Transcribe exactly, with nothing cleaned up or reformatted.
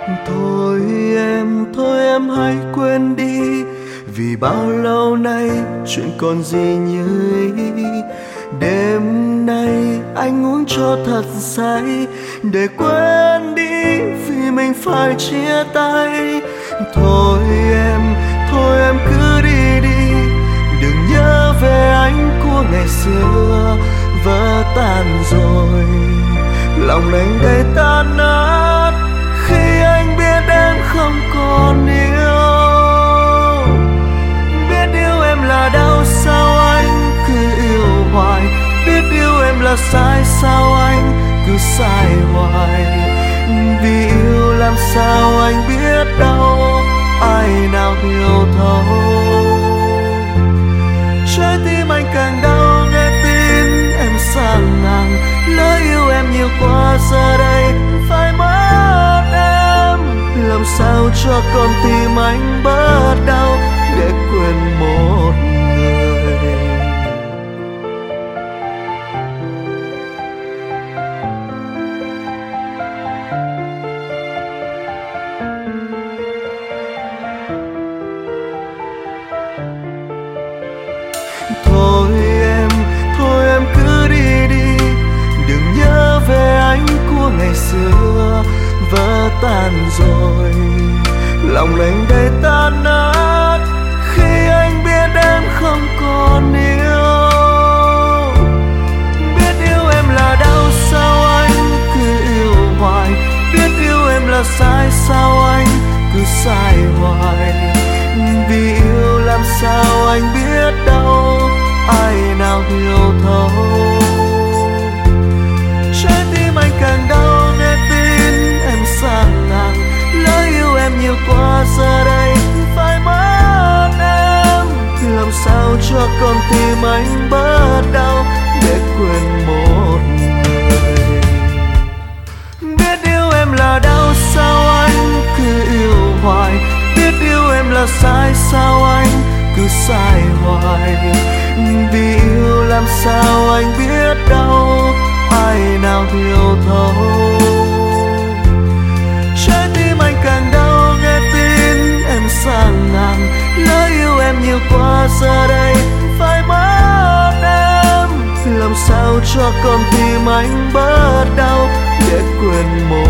Thôi em, thôi em hãy quên đi, vì bao lâu nay chuyện còn gì như ý. Đêm nay anh uống cho thật say để quên đi vì mình phải chia tay. Thôi em, thôi em cứ đi đi, đừng nhớ về anh của ngày xưa. Vỡ tan rồi, lòng anh đầy tan nát khi anh biết em không còn yêu. Biết yêu em là đau sao anh cứ yêu hoài, biết yêu em là sai sao anh cứ sai hoài. Vì yêu làm sao anh biết đâu, ai nào hiểu thấu. Trái tim anh càng đau nghe tin em xa ngang, lỡ yêu em nhiều quá giờ đây phải mất em. Làm sao cho con tim anh bớt đau để quên một người. Thôi em, thôi em cứ đi đi, đừng nhớ về anh của ngày xưa. Vỡ tan rồi, lòng anh đầy tan nát khi anh biết em không còn yêu. Biết yêu em là đau sao anh cứ yêu hoài, biết yêu em là sai sao anh cứ sai hoài. Vì yêu làm sao anh biết đâu, ai nào hiểu thấu. Trái tim anh càng đau nghe tin em xa ngang, lỡ yêu em nhiều quá giờ đây phải mất em. Làm sao cho con tim anh bớt đau để quên một người. Biết yêu em là đau sao anh cứ yêu hoài, biết yêu em là sai sao anh cứ sai hoài. Vì yêu làm sao anh biết đâu, ai nào hiểu thấu. Trái tim anh càng đau nghe tin em xa ngang, lỡ yêu em nhiều quá giờ đây phải mất em. Làm sao cho con tim anh bớt đau để quên một